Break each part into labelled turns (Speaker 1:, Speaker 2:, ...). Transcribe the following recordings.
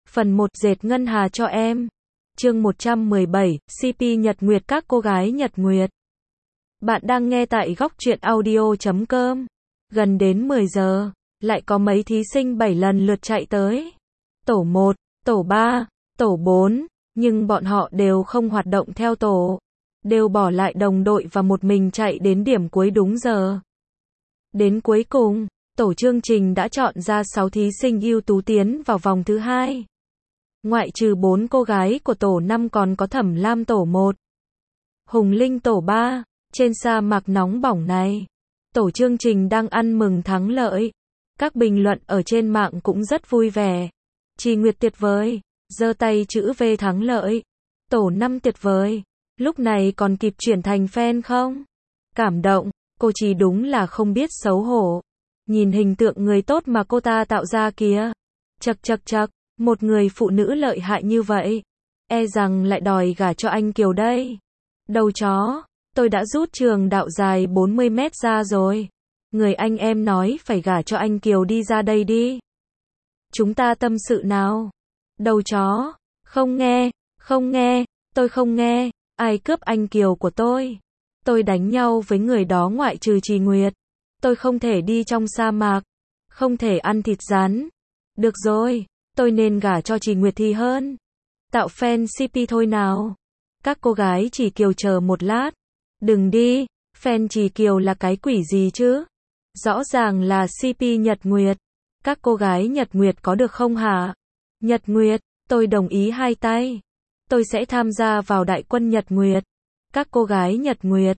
Speaker 1: Phần 1 dệt ngân hà cho em. Chương 117, CP Nhật Nguyệt các cô gái Nhật Nguyệt. Bạn đang nghe tại góc truyện audio.com. Gần đến 10 giờ, lại có mấy thí sinh 7 lần lượt chạy tới. Tổ 1, tổ 3, tổ 4, nhưng bọn họ đều không hoạt động theo tổ. Đều bỏ lại đồng đội và một mình chạy đến điểm cuối đúng giờ. Đến cuối cùng, tổ chương trình đã chọn ra 6 thí sinh ưu tú tiến vào vòng thứ 2. Ngoại trừ 4 cô gái của tổ 5 còn có Thẩm Lam tổ 1, Hùng Linh tổ 3. Trên sa mạc nóng bỏng này, tổ chương trình đang ăn mừng thắng lợi. Các bình luận ở trên mạng cũng rất vui vẻ. Trì Nguyệt tuyệt vời, giơ tay chữ V thắng lợi. Tổ 5 tuyệt vời, lúc này còn kịp chuyển thành fan không? Cảm động, cô Trì đúng là không biết xấu hổ. Nhìn hình tượng người tốt mà cô ta tạo ra kìa. Chậc chậc chậc, một người phụ nữ lợi hại như vậy, e rằng lại đòi gả cho anh Kiều đây. Đầu chó, tôi đã rút trường đạo dài 40 mét ra rồi. Người anh em nói phải gả cho anh Kiều đi ra đây đi. Chúng ta tâm sự nào. Đầu chó, không nghe, tôi không nghe, ai cướp anh Kiều của tôi. Tôi đánh nhau với người đó ngoại trừ Trì Nguyệt. Tôi không thể đi trong sa mạc, không thể ăn thịt rắn. Được rồi, tôi nên gả cho Trì Nguyệt thì hơn. Tạo fan CP thôi nào. Các cô gái Trì Kiều chờ một lát. Đừng đi, fan Trì Kiều là cái quỷ gì chứ? Rõ ràng là CP Nhật Nguyệt. Các cô gái Nhật Nguyệt có được không hả? Nhật Nguyệt, tôi đồng ý hai tay. Tôi sẽ tham gia vào đại quân Nhật Nguyệt. Các cô gái Nhật Nguyệt.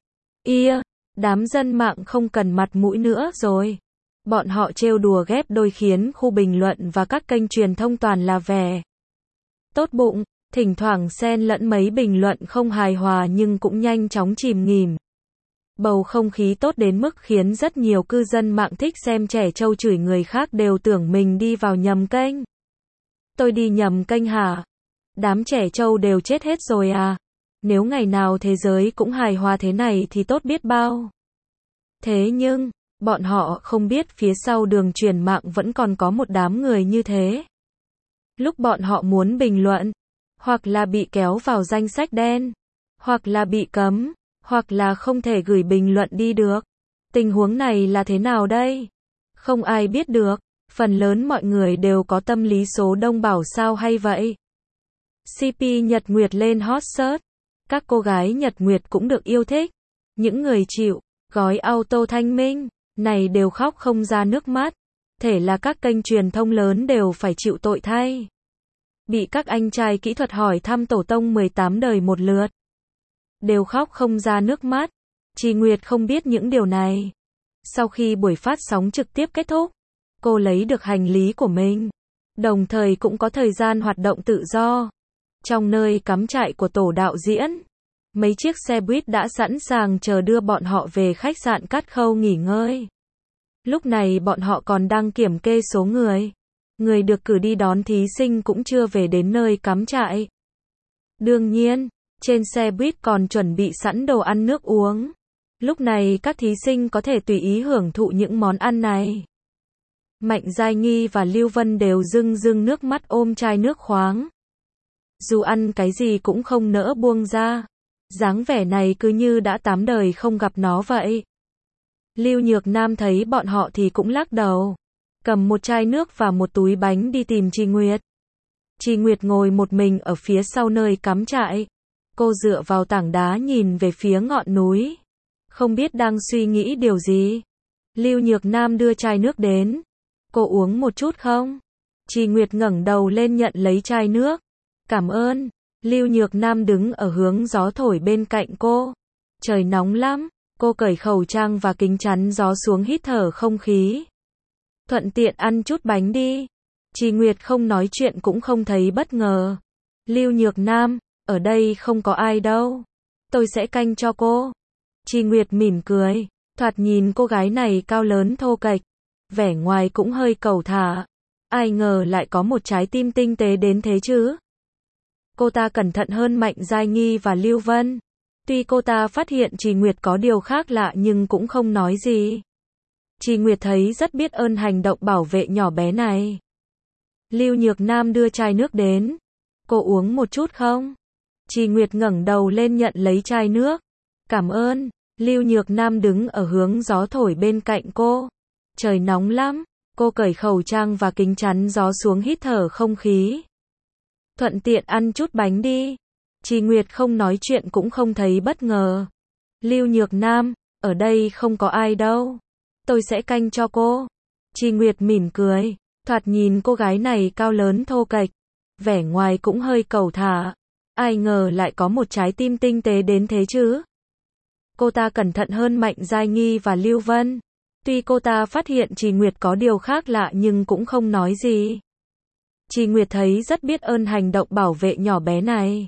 Speaker 1: Đám dân mạng không cần mặt mũi nữa rồi. Bọn họ trêu đùa ghép đôi khiến khu bình luận và các kênh truyền thông toàn là vẻ tốt bụng, thỉnh thoảng xen lẫn mấy bình luận không hài hòa nhưng cũng nhanh chóng chìm nghỉm. Bầu không khí tốt đến mức khiến rất nhiều cư dân mạng thích xem trẻ trâu chửi người khác đều tưởng mình đi vào nhầm kênh. Tôi đi nhầm kênh hả? Đám trẻ trâu đều chết hết rồi à? Nếu ngày nào thế giới cũng hài hòa thế này thì tốt biết bao. Thế nhưng, bọn họ không biết phía sau đường truyền mạng vẫn còn có một đám người như thế. Lúc bọn họ muốn bình luận, hoặc là bị kéo vào danh sách đen, hoặc là bị cấm, hoặc là không thể gửi bình luận đi được. Tình huống này là thế nào đây? Không ai biết được, phần lớn mọi người đều có tâm lý số đông bảo sao hay vậy. CP Nhật Nguyệt lên hot search. Các cô gái Nhật Nguyệt cũng được yêu thích. Những người chịu gói auto thanh minh này đều khóc không ra nước mắt. Thể là các kênh truyền thông lớn đều phải chịu tội thay. Bị các anh trai kỹ thuật hỏi thăm tổ tông 18 đời một lượt. Đều khóc không ra nước mắt. Trì Nguyệt không biết những điều này. Sau khi buổi phát sóng trực tiếp kết thúc, cô lấy được hành lý của mình. Đồng thời cũng có thời gian hoạt động tự do. Trong nơi cắm trại của tổ đạo diễn, mấy chiếc xe buýt đã sẵn sàng chờ đưa bọn họ về khách sạn Cát Khâu nghỉ ngơi. Lúc này bọn họ còn đang kiểm kê số người. Người được cử đi đón thí sinh cũng chưa về đến nơi cắm trại. Đương nhiên, trên xe buýt còn chuẩn bị sẵn đồ ăn nước uống. Lúc này các thí sinh có thể tùy ý hưởng thụ những món ăn này. Mạnh Giai Nghi và Lưu Vân đều rưng rưng nước mắt ôm chai nước khoáng. Dù ăn cái gì cũng không nỡ buông ra. Dáng vẻ này cứ như đã 8 đời không gặp nó vậy. Lưu Nhược Nam thấy bọn họ thì cũng lắc đầu. Cầm một chai nước và một túi bánh đi tìm Trì Nguyệt. Trì Nguyệt ngồi một mình ở phía sau nơi cắm trại. Cô dựa vào tảng đá nhìn về phía ngọn núi. Không biết đang suy nghĩ điều gì. Lưu Nhược Nam đưa chai nước đến. Cô uống một chút không? Trì Nguyệt ngẩng đầu lên nhận lấy chai nước. Cảm ơn. Lưu Nhược Nam đứng ở hướng gió thổi bên cạnh cô. Trời nóng lắm. Cô cởi khẩu trang và kính chắn gió xuống hít thở không khí. Thuận tiện ăn chút bánh đi. Trì Nguyệt không nói chuyện cũng không thấy bất ngờ. Lưu Nhược Nam, ở đây không có ai đâu. Tôi sẽ canh cho cô. Trì Nguyệt mỉm cười. Thoạt nhìn cô gái này cao lớn thô kệch. Vẻ ngoài cũng hơi cẩu thả. Ai ngờ lại có một trái tim tinh tế đến thế chứ. Cô ta cẩn thận hơn Mạnh Giai Nghi và Lưu Vân. Tuy cô ta phát hiện Trì Nguyệt có điều khác lạ nhưng cũng không nói gì. Trì Nguyệt thấy rất biết ơn hành động bảo vệ nhỏ bé này. Lưu Nhược Nam đưa chai nước đến. Cô uống một chút không? Trì Nguyệt ngẩng đầu lên nhận lấy chai nước. Cảm ơn. Lưu Nhược Nam đứng ở hướng gió thổi bên cạnh cô. Trời nóng lắm. Cô cởi khẩu trang và kính chắn gió xuống hít thở không khí. Thuận tiện ăn chút bánh đi. Trì Nguyệt không nói chuyện cũng không thấy bất ngờ. Lưu Nhược Nam, ở đây không có ai đâu. Tôi sẽ canh cho cô. Trì Nguyệt mỉm cười. Thoạt nhìn cô gái này cao lớn thô kệch. Vẻ ngoài cũng hơi cẩu thả. Ai ngờ lại có một trái tim tinh tế đến thế chứ. Cô ta cẩn thận hơn Mạnh Giai Nghi và Lưu Vân. Tuy cô ta phát hiện Trì Nguyệt có điều khác lạ nhưng cũng không nói gì. Trì Nguyệt thấy rất biết ơn hành động bảo vệ nhỏ bé này.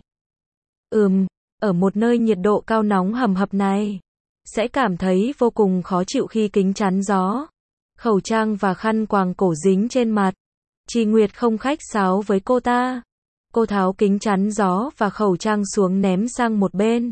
Speaker 1: Ở một nơi nhiệt độ cao nóng hầm hập này, sẽ cảm thấy vô cùng khó chịu khi kính chắn gió, khẩu trang và khăn quàng cổ dính trên mặt. Trì Nguyệt không khách sáo với cô ta. Cô tháo kính chắn gió và khẩu trang xuống ném sang một bên.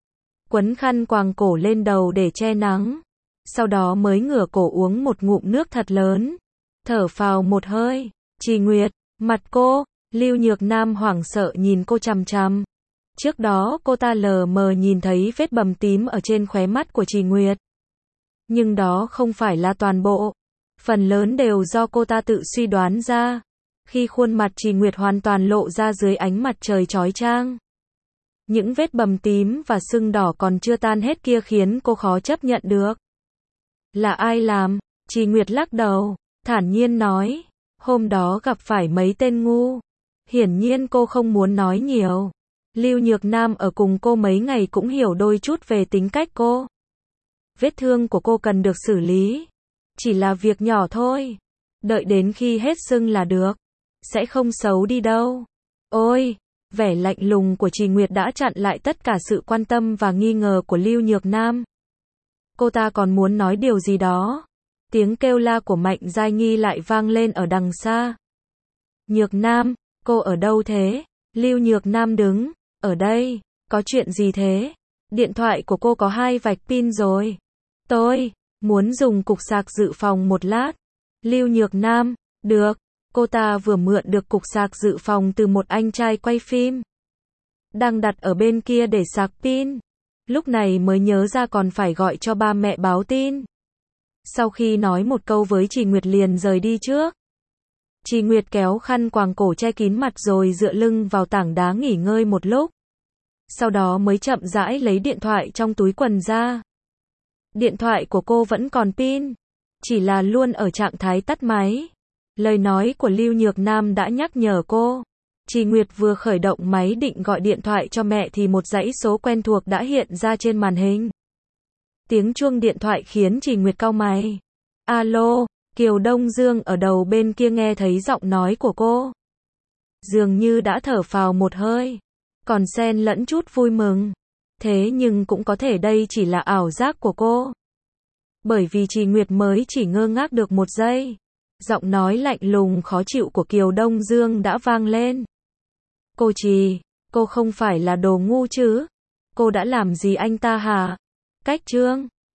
Speaker 1: Quấn khăn quàng cổ lên đầu để che nắng. Sau đó mới ngửa cổ uống một ngụm nước thật lớn. Thở phào một hơi. Trì Nguyệt, mặt cô. Lưu Nhược Nam hoảng sợ nhìn cô chằm chằm. Trước đó cô ta lờ mờ nhìn thấy vết bầm tím ở trên khóe mắt của Trì Nguyệt. Nhưng đó không phải là toàn bộ. Phần lớn đều do cô ta tự suy đoán ra. Khi khuôn mặt Trì Nguyệt hoàn toàn lộ ra dưới ánh mặt trời chói chang. Những vết bầm tím và sưng đỏ còn chưa tan hết kia khiến cô khó chấp nhận được. Là ai làm? Trì Nguyệt lắc đầu, thản nhiên nói. Hôm đó gặp phải mấy tên ngu. Hiển nhiên cô không muốn nói nhiều. Lưu Nhược Nam ở cùng cô mấy ngày cũng hiểu đôi chút về tính cách cô. Vết thương của cô cần được xử lý. Chỉ là việc nhỏ thôi. Đợi đến khi hết sưng là được. Sẽ không xấu đi đâu. Ôi! Vẻ lạnh lùng của Trì Nguyệt đã chặn lại tất cả sự quan tâm và nghi ngờ của Lưu Nhược Nam. Cô ta còn muốn nói điều gì đó. Tiếng kêu la của Mạnh Giai Nghi lại vang lên ở đằng xa. Nhược Nam, cô ở đâu thế? Lưu Nhược Nam đứng. Ở đây, có chuyện gì thế? Điện thoại của cô có 2 vạch pin rồi. Tôi muốn dùng cục sạc dự phòng một lát. Lưu Nhược Nam, được. Cô ta vừa mượn được cục sạc dự phòng từ một anh trai quay phim. Đang đặt ở bên kia để sạc pin. Lúc này mới nhớ ra còn phải gọi cho ba mẹ báo tin. Sau khi nói một câu với Trì Nguyệt liền rời đi trước. Trì Nguyệt kéo khăn quàng cổ che kín mặt rồi dựa lưng vào tảng đá nghỉ ngơi một lúc. Sau đó mới chậm rãi lấy điện thoại trong túi quần ra. Điện thoại của cô vẫn còn pin. Chỉ là luôn ở trạng thái tắt máy. Lời nói của Lưu Nhược Nam đã nhắc nhở cô. Trì Nguyệt vừa khởi động máy định gọi điện thoại cho mẹ thì một dãy số quen thuộc đã hiện ra trên màn hình. Tiếng chuông điện thoại khiến Trì Nguyệt cau mày. Alo, Kiều Đông Dương ở đầu bên kia nghe thấy giọng nói của cô. Dường như đã thở phào một hơi. Còn xen lẫn chút vui mừng. Thế nhưng cũng có thể đây chỉ là ảo giác của cô. Bởi vì Trì Nguyệt mới chỉ ngơ ngác được một giây. Giọng nói lạnh lùng khó chịu của Kiều Đông Dương đã vang lên. Cô Trì, cô không phải là đồ ngu chứ? Cô đã làm gì anh ta hả? Cách Trương.